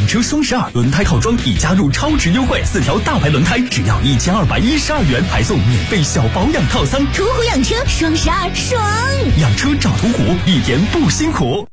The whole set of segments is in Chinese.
车双12轮胎套装已加入超值优惠，4条大牌轮胎只要1212元，还送免费小保养套餐。 途虎养车双12爽， 养车找途虎，一点不辛苦。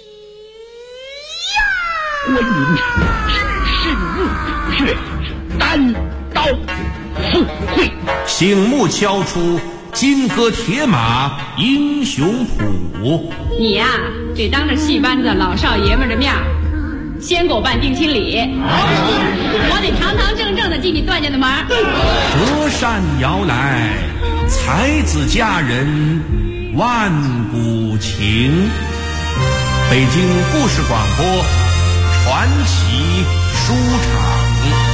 观音只是木血，单刀赴会， 醒目敲出金戈铁马英雄谱。 你呀，得当着戏班子老少爷们的面先给我办定亲礼，我得堂堂正正的进你段家的门。 折扇摇来，才子佳人万古情。北京故事广播传奇书场。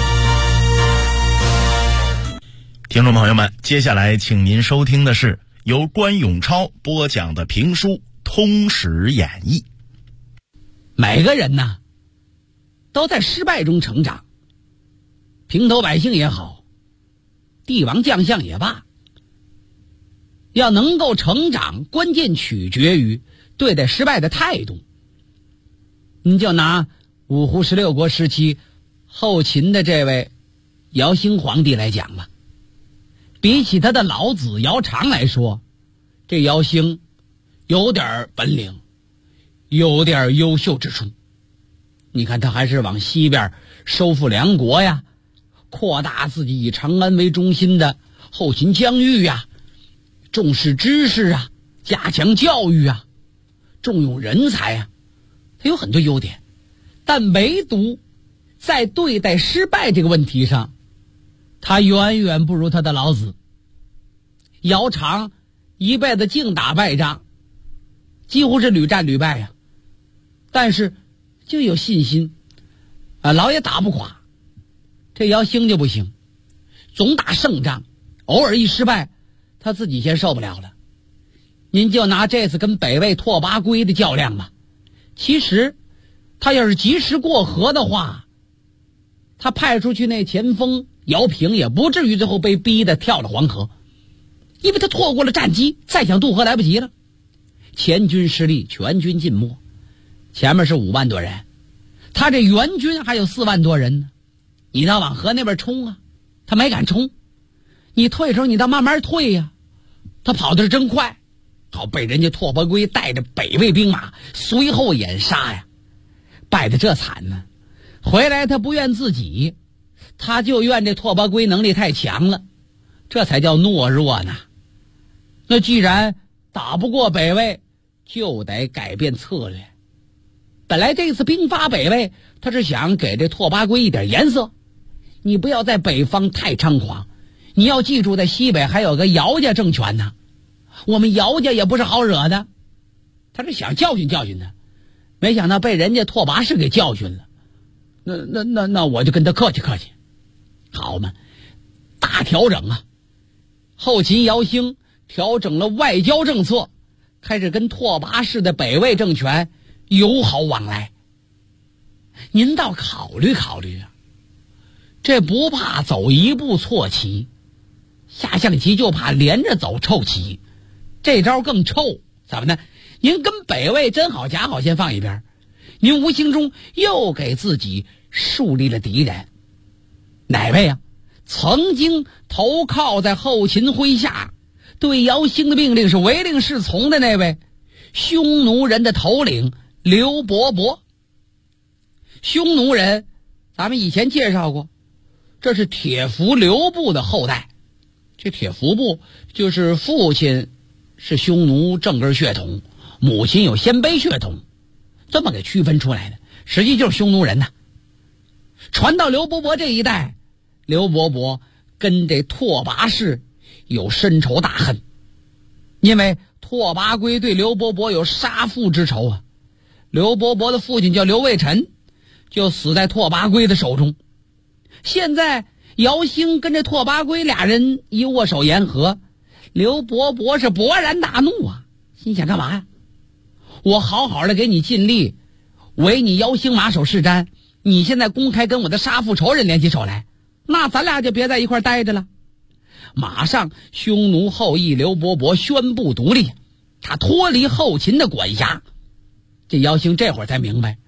听众朋友们，接下来请您收听的是由关永超播讲的评书《通史演义》。 每个人呢，都在失败中成长，平头百姓也好，帝王将相也罢，要能够成长，关键取决于对待失败的态度。你就拿五胡16国时期后秦的这位姚兴皇帝来讲吧，比起他的老子姚苌来说，这姚兴有点本领，有点优秀之处。你看他还是往西边收复梁国呀，扩大自己以长安为中心的后秦疆域呀，重视知识啊，加强教育啊，重用人才啊，他有很多优点。但唯独在对待失败这个问题上，他远远不如他的老子。姚苌一辈子净打败仗，几乎是屡战屡败呀，但是就有信心啊，老也打不垮。这姚兴就不行，总打胜仗，偶尔一失败，他自己先受不了了。您就拿这次跟北魏拓跋圭的较量吧，其实他要是及时过河的话，他派出去那前锋姚平也不至于最后被逼得跳了黄河，因为他错过了战机，再想渡河来不及了。前军失利，全军尽没，前面是5万多人，他这援军还有4万多人呢。你倒往河那边冲啊，他没敢冲。你退的时候你倒慢慢退呀，他跑的是真快，好被人家拓跋圭带着北魏兵马随后掩杀呀，败得这惨呢。回来他不怨自己，他就怨这拓跋圭能力太强了，这才叫懦弱呢。那既然打不过北魏，就得改变策略。本来这次兵发北魏，他是想给这拓跋圭一点颜色，你不要在北方太猖狂，你要记住在西北还有个姚家政权呢，我们姚家也不是好惹的。他是想教训教训他，没想到被人家拓跋氏给教训了。那我就跟他客气客气，好嘛，大调整啊！后秦姚兴调整了外交政策，开始跟拓跋氏的北魏政权友好往来。您倒考虑考虑啊，这不怕走一步错棋，下象棋就怕连着走臭棋，这招更臭。怎么呢？您跟北魏真好假好先放一边，您无形中又给自己树立了敌人。哪位啊？曾经投靠在后秦麾下，对姚兴的命令是唯令是从的那位匈奴人的头领刘伯伯。匈奴人咱们以前介绍过，这是铁服刘部的后代。这铁服部就是父亲是匈奴正根血统，母亲有鲜卑血统，这么给区分出来的，实际就是匈奴人呐。传到刘伯伯这一代，刘伯伯跟这拓跋氏有深仇大恨，因为拓跋圭对刘伯伯有杀父之仇啊。刘伯伯的父亲叫刘卫辰，就死在拓跋圭的手中。现在姚兴跟这拓跋圭俩人一握手言和，刘伯伯是勃然大怒啊，心想干嘛呀？我好好的给你尽力，为你姚兴马首是瞻，你现在公开跟我的杀父仇人联起手来，那咱俩就别在一块待着了。马上匈奴后裔刘伯伯宣布独立，他脱离后秦的管辖。这姚兴这会儿才明白，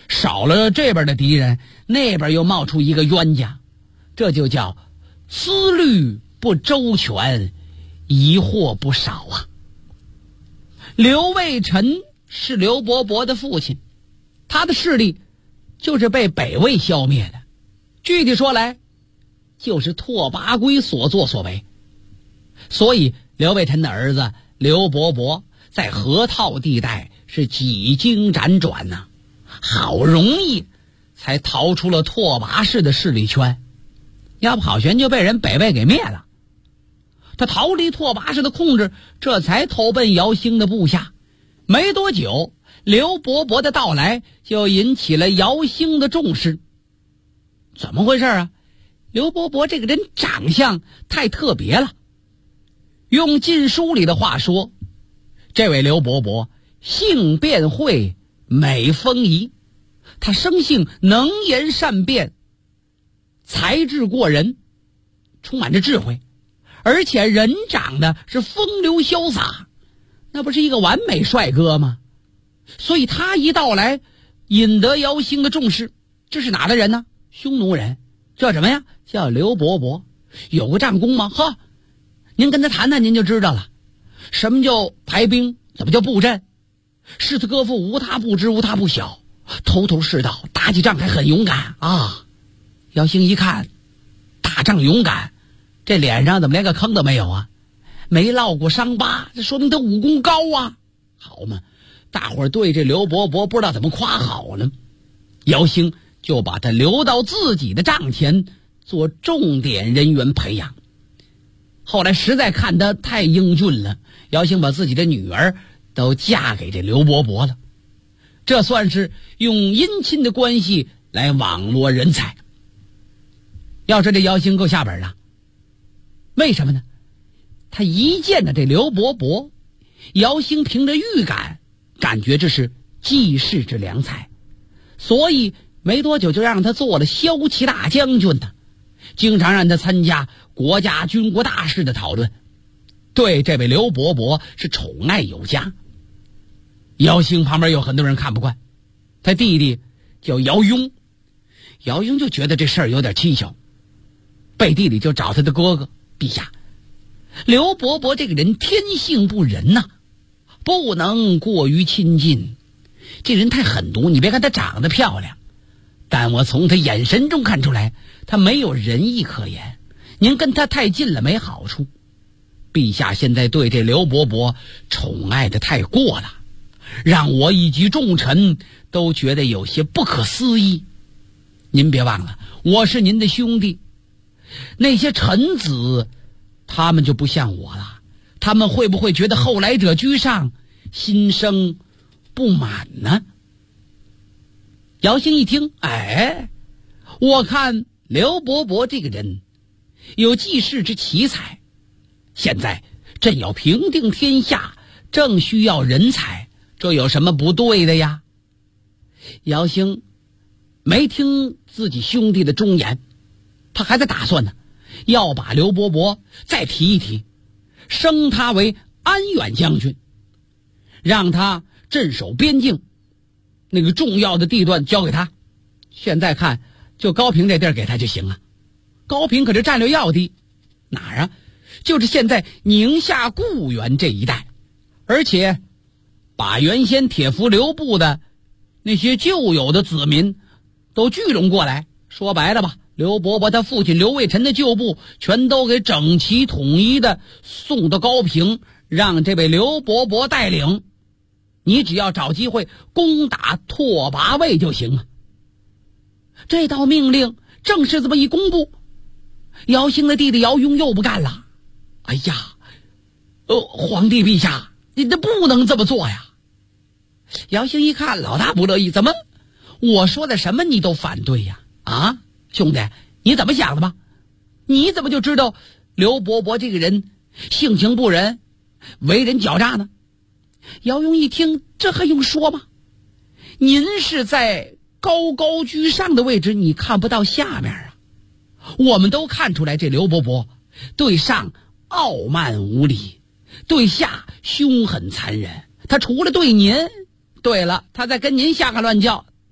少了这边的敌人，那边又冒出一个冤家，这就叫思虑不周全，疑惑不少啊。刘卫辰是刘伯伯的父亲，他的势力就是被北魏消灭的，具体说来就是拓跋圭所作所为。所以刘卫辰的儿子刘伯伯在河套地带是几经辗转呐，好容易才逃出了拓跋氏的势力圈，要不好悬就被人北魏给灭了。他逃离拓跋氏的控制，这才投奔姚兴的部下。没多久，刘伯伯的到来就引起了姚兴的重视。怎么回事啊？刘伯伯这个人长相太特别了，用晋书里的话说，这位刘伯伯性辩慧，美风仪，他生性能言善辩，才智过人，充满着智慧，而且人长得是风流潇洒，那不是一个完美帅哥吗？所以他一到来，引得姚兴的重视。这是哪的人呢？匈奴人，叫什么呀？叫刘伯伯。有个战功吗？呵，您跟他谈谈您就知道了。什么叫排兵？怎么叫布阵？士子歌赋无他不知，无他不晓，头头是道，打起仗还很勇敢啊。姚兴一看，打仗勇敢，这脸上怎么连个坑都没有啊？没落过伤疤，这说明他武功高啊。好嘛，大伙儿对这刘伯伯不知道怎么夸好了。姚兴就把他留到自己的帐前做重点人员培养。后来实在看他太英俊了，姚兴把自己的女儿都嫁给这刘伯伯了，这算是用姻亲的关系来网罗人才。要说这姚兴够下本了，为什么呢？他一见到这刘伯伯，姚兴凭着预感，感觉这是济世之良才，所以没多久就让他做了骁骑大将军呢，经常让他参加国家军国大事的讨论，对这位刘伯伯是宠爱有加。姚兴旁边有很多人看不惯，他弟弟叫姚雍，姚雍就觉得这事儿有点蹊跷，背地里就找他的哥哥，陛下，刘伯伯这个人天性不仁呐，不能过于亲近，这人太狠毒。你别看他长得漂亮，但我从他眼神中看出来，他没有仁义可言，您跟他太近了没好处。陛下现在对这刘伯伯宠爱的太过了，让我以及重臣都觉得有些不可思议。您别忘了，我是您的兄弟，那些臣子他们就不像我了，他们会不会觉得后来者居上，心生不满呢？姚兴一听，哎，我看刘伯伯这个人有济世之奇才，现在朕要平定天下，正需要人才，这有什么不对的呀？姚兴没听自己兄弟的忠言，他还在打算呢，要把刘伯伯再提一提，升他为安远将军，让他镇守边境，那个重要的地段交给他。现在看就高平这地儿给他就行了，高平可是战略要地，哪儿啊？就是现在宁夏固原这一带，而且把原先铁服刘部的那些旧有的子民都聚拢过来。说白了吧，刘伯伯他父亲刘卫辰的旧部全都给整齐统一的送到高平，让这位刘伯伯带领，你只要找机会攻打拓跋魏就行了。这道命令正式这么一公布，姚兴的弟弟姚雍又不干了。哎呀，皇帝陛下，你这不能这么做呀！姚兴一看，老大不乐意，怎么我说的什么你都反对呀？啊，兄弟，你怎么想的吧？你怎么就知道刘伯伯这个人性情不仁，为人狡诈呢？姚雍一听，这还用说吗？您是在高高居上的位置，你看不到下面啊。我们都看出来，这刘伯伯对上傲慢无礼，对下凶狠残忍。他除了对您，对了，他在跟您下个乱叫，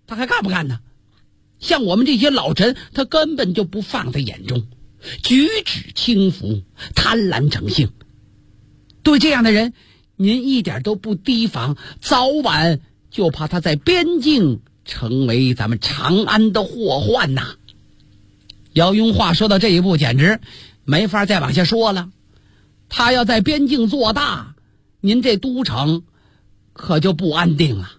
他还干不干呢？像我们这些老臣，他根本就不放在眼中，举止轻浮，贪婪成性。对这样的人，您一点都不提防，早晚就怕他在边境成为咱们长安的祸患呐。姚雍话说到这一步，简直没法再往下说了。他要在边境做大，您这都城可就不安定了。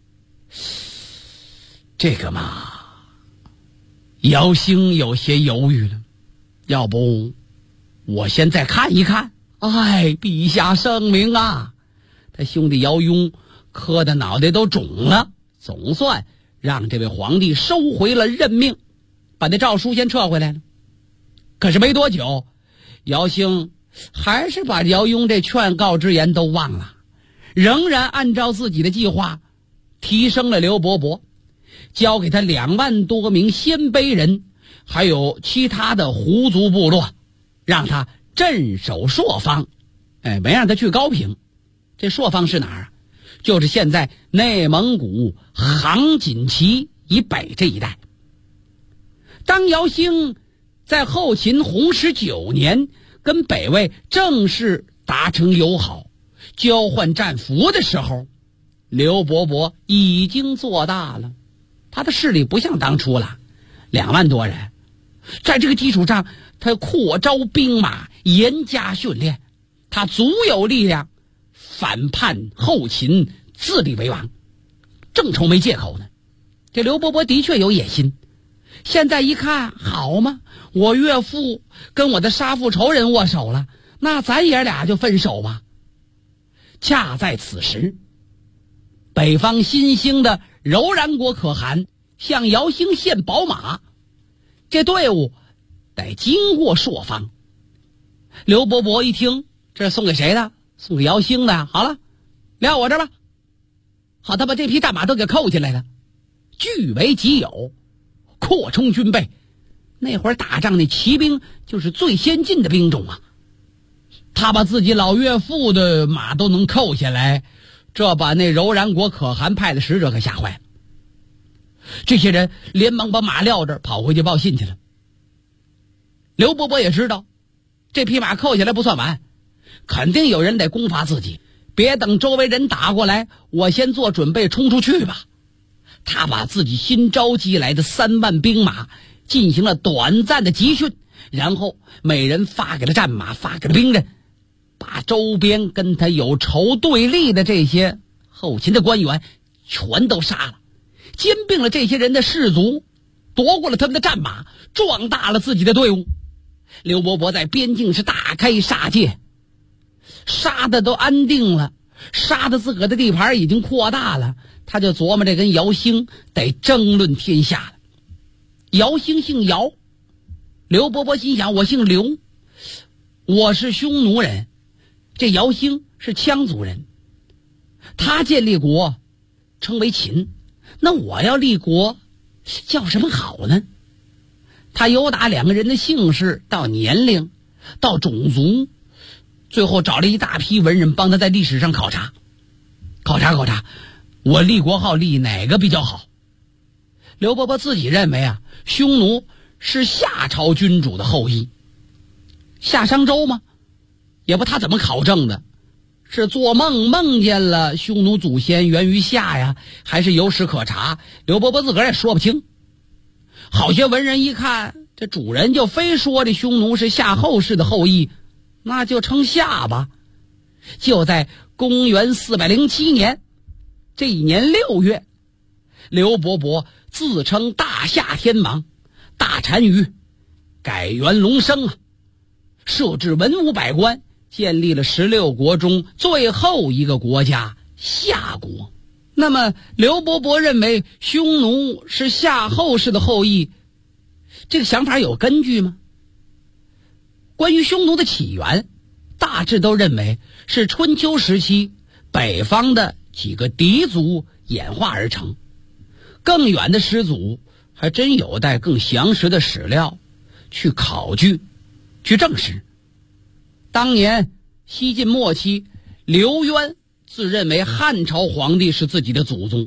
这个嘛，姚兴有些犹豫了。要不我先再看一看。哎，陛下圣明啊！他兄弟姚雍磕的脑袋都肿了，总算让这位皇帝收回了任命，把那诏书先撤回来了。可是没多久，姚兴还是把姚雍这劝告之言都忘了，仍然按照自己的计划提升了刘伯伯，交给他2万多名鲜卑人，还有其他的胡族部落，让他镇守朔方。没让他去高平。这朔方是哪儿啊？就是现在内蒙古杭锦旗以北这一带。当姚兴在后秦弘始9年跟北魏正式达成友好，交换战俘的时候，刘伯伯已经做大了，他的势力不像当初了，2万多人。在这个基础上，他扩招兵马，严加训练，他足有力量反叛后秦，自立为王，正愁没借口呢。这刘伯伯的确有野心，现在一看，好嘛，我岳父跟我的杀父仇人握手了，那咱爷俩就分手吧。恰在此时，北方新兴的柔然国可汗向姚兴献宝马，这队伍得经过朔方。刘伯伯一听，这是送给谁的？送给姚兴的。好了，撂我这吧。好，他把这匹战马都给扣进来了，据为己有，扩充军备。那会儿打仗那骑兵就是最先进的兵种啊，他把自己老岳父的马都能扣下来，这把那柔然国可汗派的使者可吓坏了。这些人连忙把马撂这儿，跑回去报信去了。刘伯伯也知道这匹马扣下来不算完，肯定有人得攻伐自己，别等周围人打过来，我先做准备冲出去吧。他把自己新召集来的3万兵马进行了短暂的集训，然后每人发给了战马，发给了兵刃，把周边跟他有仇对立的这些后秦的官员全都杀了，兼并了这些人的士卒，夺过了他们的战马，壮大了自己的队伍。刘伯伯在边境是大开杀戒，杀的都安定了，杀的自个的地盘已经扩大了，他就琢磨着跟姚兴得争论天下了。姚兴姓姚，刘伯伯心想，我姓刘，我是匈奴人，这姚兴是羌族人，他建立国称为秦，那我要立国叫什么好呢？他由打2个人的姓氏到年龄到种族，最后找了一大批文人帮他在历史上考察，我立国号立哪个比较好。刘伯伯自己认为啊，匈奴是夏朝君主的后裔。夏商周吗？也不他怎么考证的，是做梦梦见了匈奴祖先源于夏呀，还是有史可查？刘伯伯自个儿也说不清。好些文人一看，这主人就非说这匈奴是夏后氏的后裔，那就称夏吧。就在公元407年这一年6月，刘伯伯自称大夏天王，大单于，改元隆升啊，设置文武百官，建立了16国中最后一个国家夏国。那么刘伯伯认为匈奴是夏后氏的后裔，这个想法有根据吗？关于匈奴的起源，大致都认为是春秋时期北方的几个狄族演化而成，更远的始祖还真有待更详实的史料去考据去证实。当年西晋末期，刘渊自认为汉朝皇帝是自己的祖宗，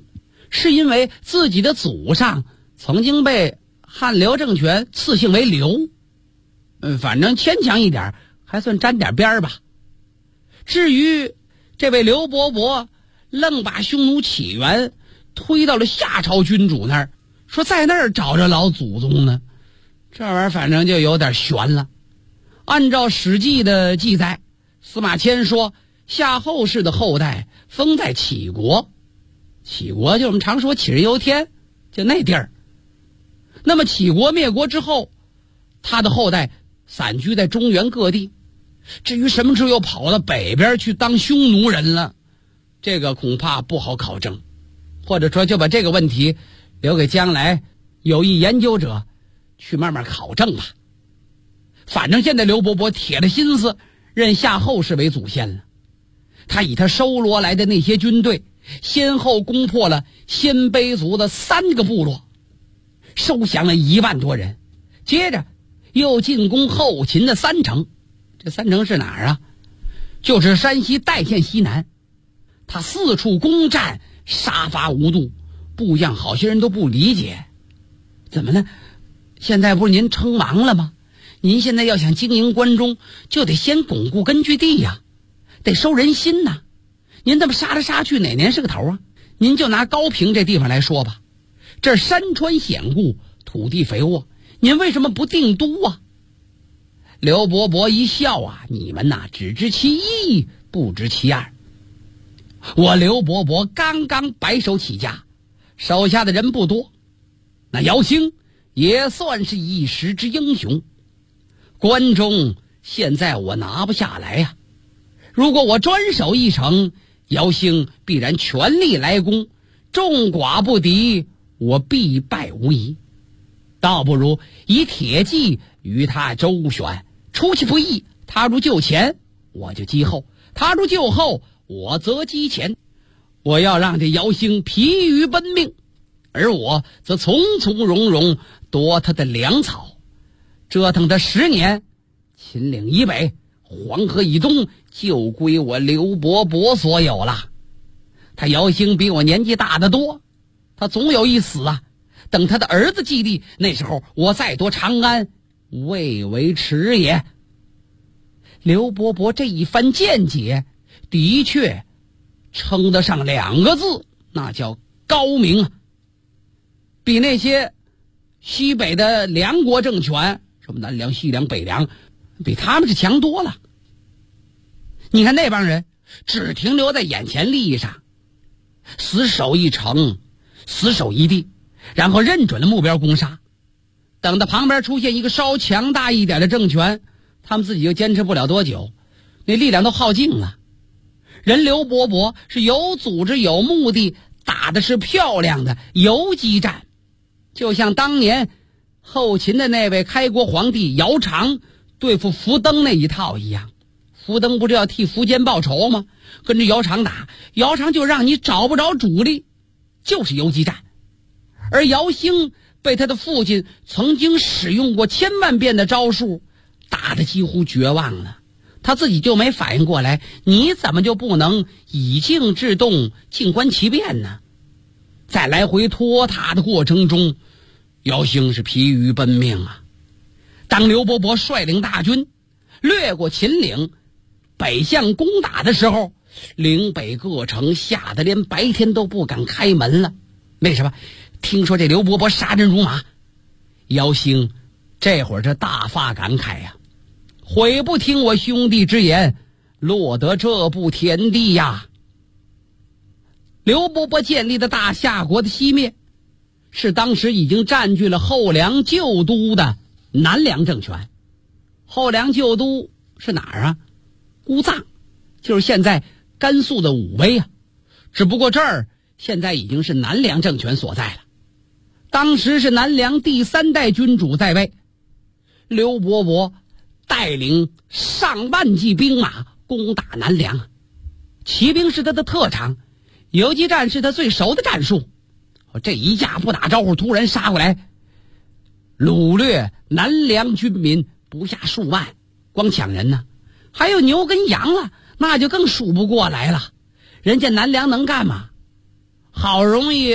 是因为自己的祖上曾经被汉刘政权赐姓为刘，反正牵强一点还算沾点边儿吧。至于这位刘伯伯愣把匈奴起源推到了夏朝君主那儿，说在那儿找着老祖宗呢，这玩意儿反正就有点悬了。按照《史记》的记载，司马迁说夏后氏的后代封在杞国，杞国就我们常说杞人忧天，就那地儿。那么杞国灭国之后，他的后代散居在中原各地，至于什么时候又跑到北边去当匈奴人了，这个恐怕不好考证，或者说就把这个问题留给将来有意研究者去慢慢考证吧。反正现在刘伯伯铁了心思认夏后氏为祖先了，他以他收罗来的那些军队先后攻破了鲜卑族的3个部落，收降了1万多人，接着又进攻后秦的3城。这3城是哪儿啊？就是山西代县西南。他4处攻占，杀伐无度，部将好些人都不理解，怎么呢？现在不是您称王了吗？您现在要想经营关中，就得先巩固根据地呀，得收人心呐。您这么杀来杀去，哪年是个头啊？您就拿高平这地方来说吧，这山川险固，土地肥沃，您为什么不定都啊？刘伯伯一笑啊，你们呐只知其一，不知其二。我刘伯伯刚刚白手起家，手下的人不多，那姚兴也算是一时之英雄。关中现在我拿不下来呀，如果我专守一城，姚兴必然全力来攻，众寡不敌，我必败无疑。倒不如以铁骑与他周旋，出其不意，他如救前，我就击后；他如救后，我则击前。我要让这姚兴疲于奔命，而我则从从容容夺他的粮草，折腾他10年，秦岭以北，黄河以东就归我刘伯伯所有了。他姚兴比我年纪大得多，他总有一死啊，等他的儿子继立，那时候我再夺长安，未为迟也。刘伯伯这一番见解的确称得上2个字，那叫高明啊，比那些西北的梁国政权，什么南梁、西梁、北梁，比他们是强多了。你看那帮人只停留在眼前利益上，死守一城，死守一地，然后认准了目标攻杀，等到旁边出现一个稍强大一点的政权，他们自己就坚持不了多久，那力量都耗尽了。人刘伯伯是有组织有目的，打的是漂亮的游击战，就像当年后秦的那位开国皇帝姚苌对付苻登那一套一样。苻登不是要替苻坚报仇吗？跟着姚苌打，姚苌就让你找不着主力，就是游击战。而姚兴被他的父亲曾经使用过1000万遍的招数打得几乎绝望了，他自己就没反应过来，你怎么就不能以静制动，静观其变呢？在来回拖沓的过程中，姚兴是疲于奔命啊。当刘伯伯率领大军掠过秦岭，北向攻打的时候，岭北各城吓得连白天都不敢开门了。为什么？听说这刘伯伯杀人如麻。姚兴这会儿这大发感慨呀，悔不听我兄弟之言，落得这步田地呀。刘伯伯建立的大夏国的西面，是当时已经占据了后梁旧都的南梁政权。后梁旧都是哪儿啊？乌藏，就是现在甘肃的武威啊。只不过这儿现在已经是南梁政权所在了。当时是南梁第3代君主在位，刘伯伯带领上万骑兵马攻打南梁，骑兵是他的特长，游击战是他最熟的战术。这一架不打招呼突然杀过来，掳掠南梁军民不下数万，光抢人呢，还有牛跟羊了，那就更数不过来了。人家南梁能干嘛？好容易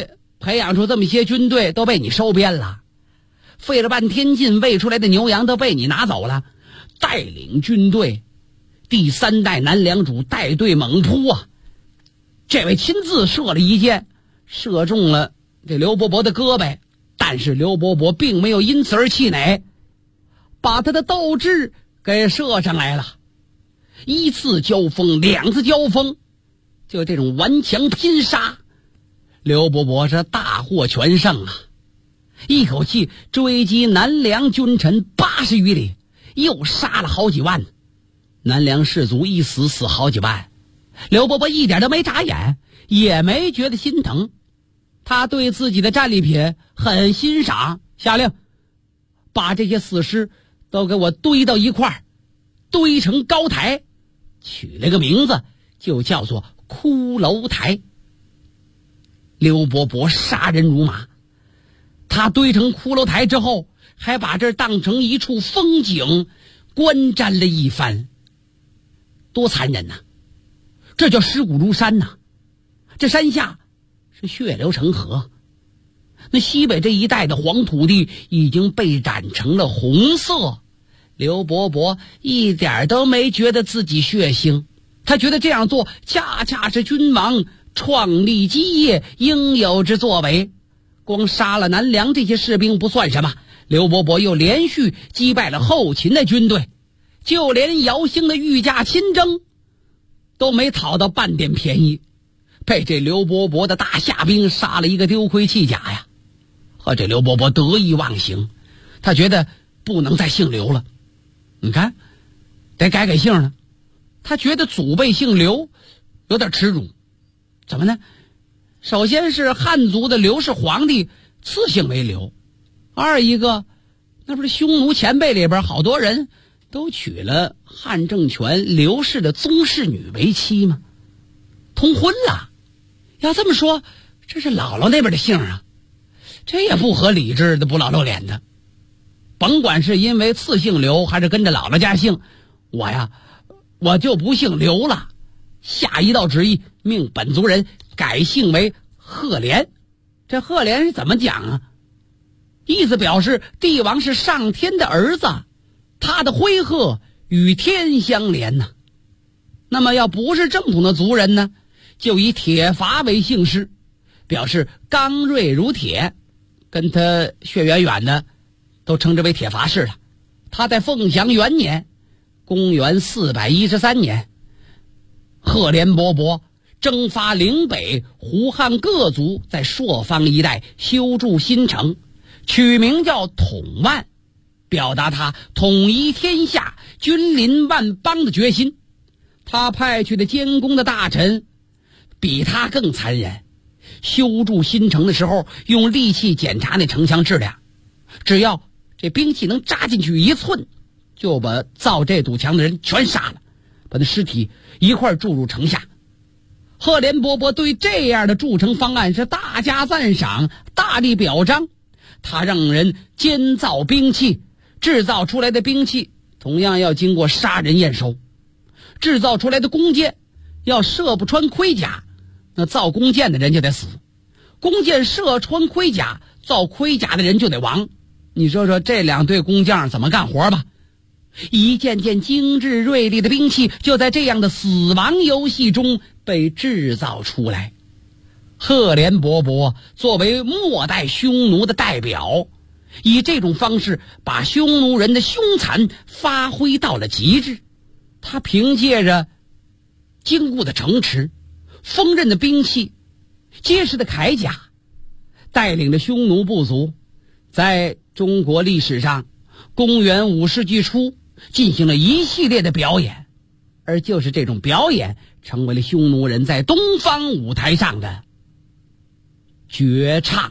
培养出这么些军队都被你收编了，费了半天劲喂出来的牛羊都被你拿走了，带领军队第3代南梁主带队猛扑啊！这位亲自射了一箭，射中了这刘伯伯的胳膊，但是刘伯伯并没有因此而气馁，把他的斗志给射上来了。1次交锋，2次交锋，就这种顽强拼杀，刘伯伯是大获全胜啊！一口气追击南梁君臣80余里，又杀了好几万，南梁士卒一死死好几万。刘伯伯一点都没眨眼，也没觉得心疼，他对自己的战利品很欣赏，下令把这些死尸都给我堆到一块儿，堆成高台，取了个名字，就叫做骷髅台。刘伯伯杀人如麻，他堆成骷髅台之后，还把这儿当成一处风景观瞻了一番。多残忍呐！这叫尸骨如山呐！这山下是血流成河，那西北这一带的黄土地已经被染成了红色。刘伯伯一点都没觉得自己血腥，他觉得这样做恰恰是君王创立基业应有之作为。光杀了南梁这些士兵不算什么，刘伯伯又连续击败了后秦的军队，就连姚兴的御驾亲征都没讨到半点便宜，被这刘伯伯的大夏兵杀了一个丢盔弃甲呀！和这刘伯伯得意忘形，他觉得不能再姓刘了，你看得改姓了。他觉得祖辈姓刘有点耻辱。怎么呢？首先是汉族的刘氏皇帝赐姓为刘，二一个那不是匈奴前辈里边好多人都娶了汉政权刘氏的宗室女为妻吗？通婚了。要这么说，这是姥姥那边的姓啊，这也不合理智的，不老露脸的。甭管是因为赐姓刘还是跟着姥姥家姓，我就不姓刘了。下一道旨意，命本族人改姓为赫连。这赫连是怎么讲啊？意思表示帝王是上天的儿子，他的徽鹤与天相连呐。那么要不是正统的族人呢，就以铁伐为姓氏，表示刚锐如铁，跟他血缘远的都称之为铁伐氏了。他在凤翔元年，公元413年，赫连勃勃征发岭北胡汉各族，在朔方一带修筑新城，取名叫统万，表达他统一天下君临万邦的决心。他派去的监工的大臣比他更残忍，修筑新城的时候用利器检查那城墙质量，只要这兵器能扎进去1寸，就把造这堵墙的人全杀了，把那尸体一块注入城下。赫连勃勃对这样的筑城方案是大加赞赏，大力表彰。他让人监造兵器，制造出来的兵器同样要经过杀人验收，制造出来的弓箭要射不穿盔甲，那造弓箭的人就得死；弓箭射穿盔甲，造盔甲的人就得亡。你说说这2队工匠怎么干活吧？一件件精致锐利的兵器就在这样的死亡游戏中被制造出来。赫连勃勃作为末代匈奴的代表，以这种方式把匈奴人的凶残发挥到了极致。他凭借着坚固的城池、锋刃的兵器、结实的铠甲，带领着匈奴部族在中国历史上公元5世纪初进行了一系列的表演，而就是这种表演成为了匈奴人在东方舞台上的绝唱。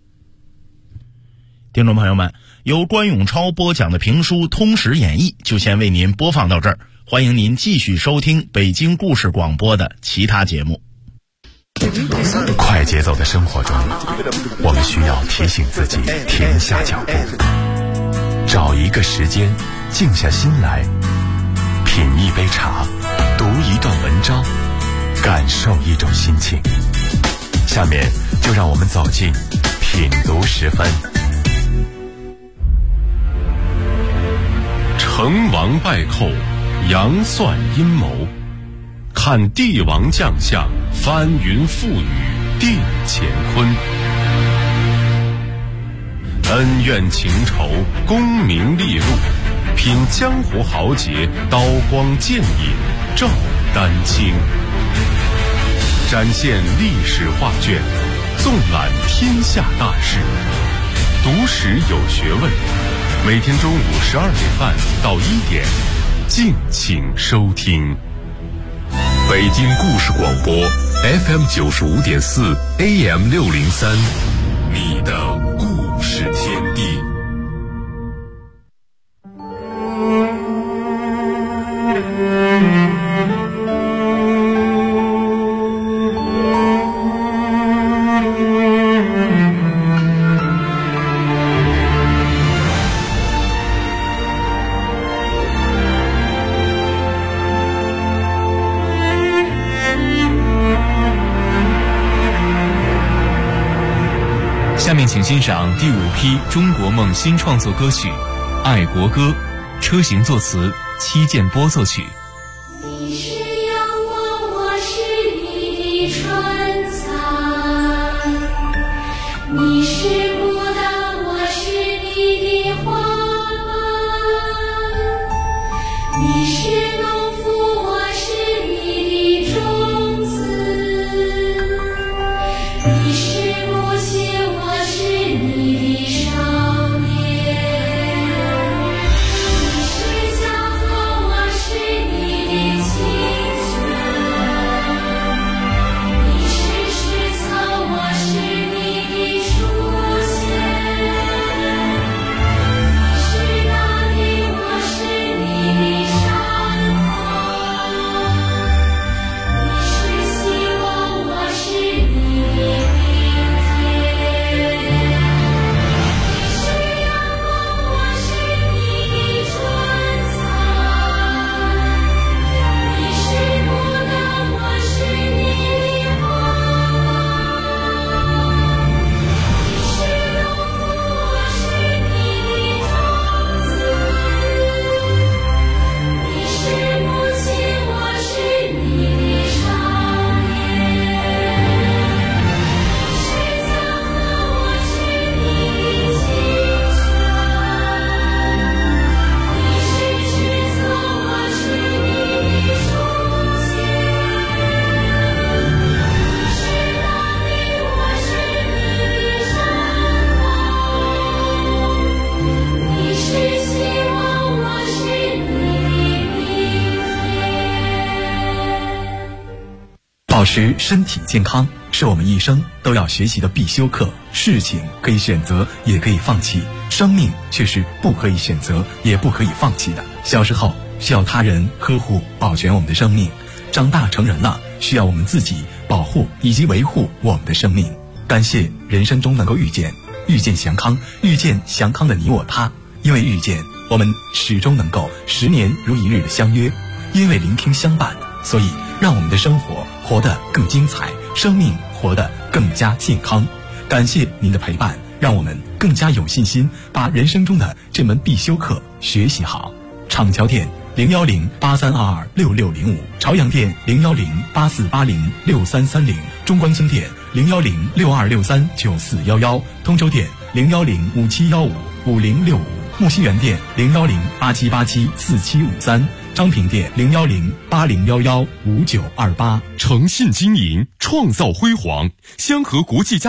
听众朋友们，由关永超播讲的评书《通史演义》就先为您播放到这儿，欢迎您继续收听北京故事广播的其他节目。 快节奏的生活中，我们需要提醒自己停下脚步，找一个时间静下心来，品一杯茶，读一段文章，感受一种心情。 下面就让我们走进品读时分。成王败寇，杨算阴谋，看帝王将相，翻云覆雨定乾坤。恩怨情仇，功名利禄，品江湖豪杰，刀光剑影照丹青。展现历史画卷，纵览天下大事，读史有学问。每天中午12点半到1点，敬请收听。北京故事广播 FM 95.4 AM 603，你的故事天地。 下面请欣赏第5批中国梦新创作歌曲《爱国歌》，车行作词，戚建波作曲。 你是阳光，我是你的春伞，你是牡丹，我是你的花瓣，你是农夫，我是你的种子，你是母亲，我是你的少年，你是江河，我是你的清泉，你是石头，我是你的书签，你是大地，我是你的山峰，你是希望，我是你的明天，你是阳光，我是你的春伞，你是牡丹，我是你的花瓣，你是农夫，我是你的种子，你是母亲，我是你的少年，你是江河，我是你的清泉，你是石头，我是你的书签，你是大地，我是你的山峰，你是希望，我是你的明天。 保持身体健康是我们一生都要学习的必修课。事情可以选择，也可以放弃，生命却是不可以选择，也不可以放弃的。小时候需要他人呵护保全我们的生命，长大成人了需要我们自己保护以及维护我们的生命。感谢人生中能够遇见祥康，遇见祥康的你我他。因为遇见，我们始终能够10年如一日的相约；因为聆听相伴，所以让我们的生活活得更精彩，生命活得更加健康。感谢您的陪伴，让我们更加有信心把人生中的这门必修课学习好。厂桥店01083226605，朝阳店01084806330，中关村店01062639411，通州店01057155065，木樨园店01087874753，张平店01080115928。 诚信经营，创造辉煌。香河国际家